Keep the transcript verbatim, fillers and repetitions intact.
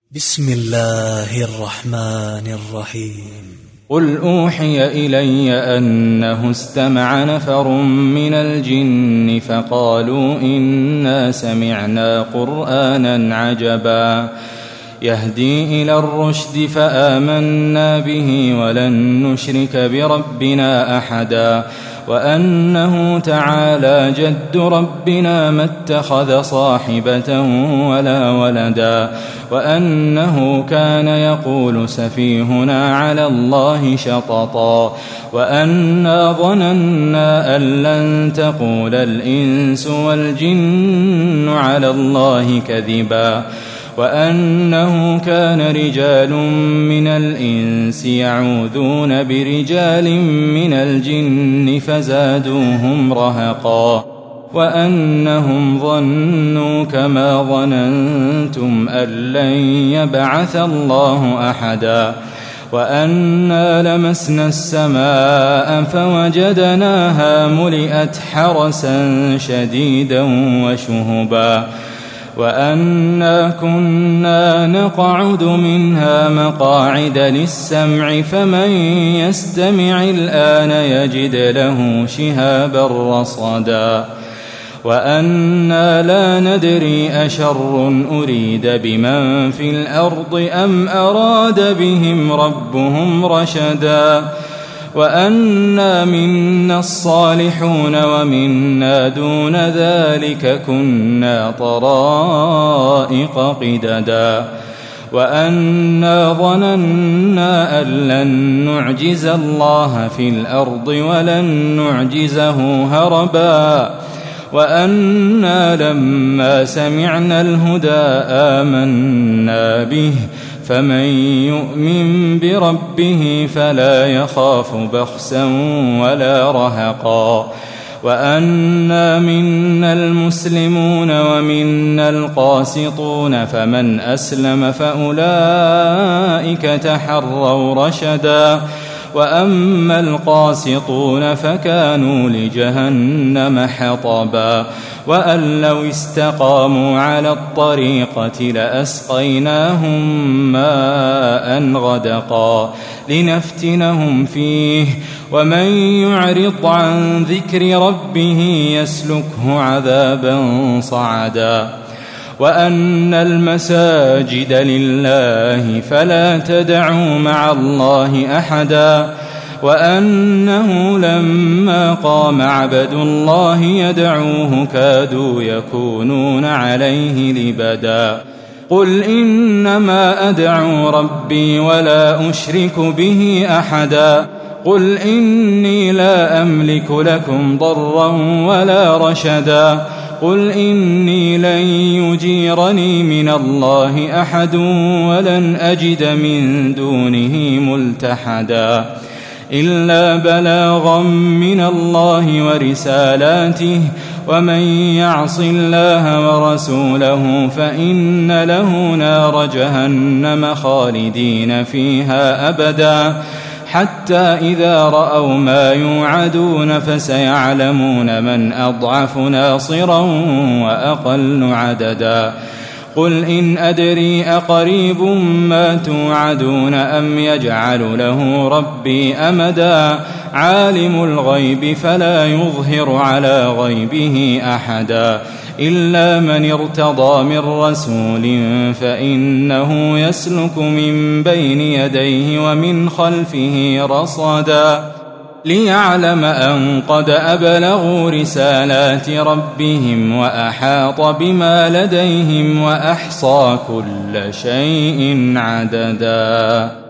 بسم الله الرحمن الرحيم. قل أوحي إلي أنه استمع نفر من الجن فقالوا إنا سمعنا قرآنا عجبا يهدي إلى الرشد فآمنا به ولن نشرك بربنا أحدا وأنه تعالى جد ربنا ما اتخذ صاحبة ولا ولدا وأنه كان يقول سفيهنا على الله شططا وأنا ظننا أن لن تقول الإنس والجن على الله كذبا وأنه كان رجال من الإنس يعوذون برجال من الجن فزادوهم رهقا وأنهم ظنوا كما ظننتم أن لن يبعث الله أحدا وأنا لمسنا السماء فوجدناها ملئت حرسا شديدا وشهبا وأنا كنا نقعد منها مقاعد للسمع فمن يستمع الآن يجد له شهابا رصدا وأنا لا ندري أشر أريد بمن في الأرض أم أراد بهم ربهم رشدا وأنا منا الصالحون ومنا دون ذلك كنا طرائق قددا وأنا ظننا أن لن نعجز الله في الأرض ولن نعجزه هربا وأنا لما سمعنا الهدى آمنا به فمن يؤمن بربه فلا يخاف بخسا ولا رهقا وأنا منا المسلمون ومنا القاسطون فمن أسلم فأولئك تحروا رشدا وأما القاسطون فكانوا لجهنم حطبا وأن لو استقاموا على الطريقة لأسقيناهم ماء غدقا لنفتنهم فيه ومن يعرض عن ذكر ربه يسلكه عذابا صعدا وأن المساجد لله فلا تدعوا مع الله أحدا وأنه لما قام عبد الله يدعوه كادوا يكونون عليه لبدا قل إنما أدعو ربي ولا أشرك به أحدا قل إني لا أملك لكم ضرا ولا رشدا قل إني لن يجيرني من الله أحد ولن أجد من دونه ملتحدا إلا بلاغا من الله ورسالاته ومن يعص الله ورسوله فإن له نار جهنم خالدين فيها أبدا حتى إذا رأوا ما يوعدون فسيعلمون من أضعف ناصرا وأقل عددا قل إن أدري أقريب ما توعدون أم يجعل له ربي أمدا عالم الغيب فلا يظهر على غيبه أحدا إلا من ارتضى من رسول فإنه يسلك من بين يديه ومن خلفه رصدا ليعلم أن قد أبلغوا رسالات ربهم وأحاط بما لديهم وأحصى كل شيء عددا.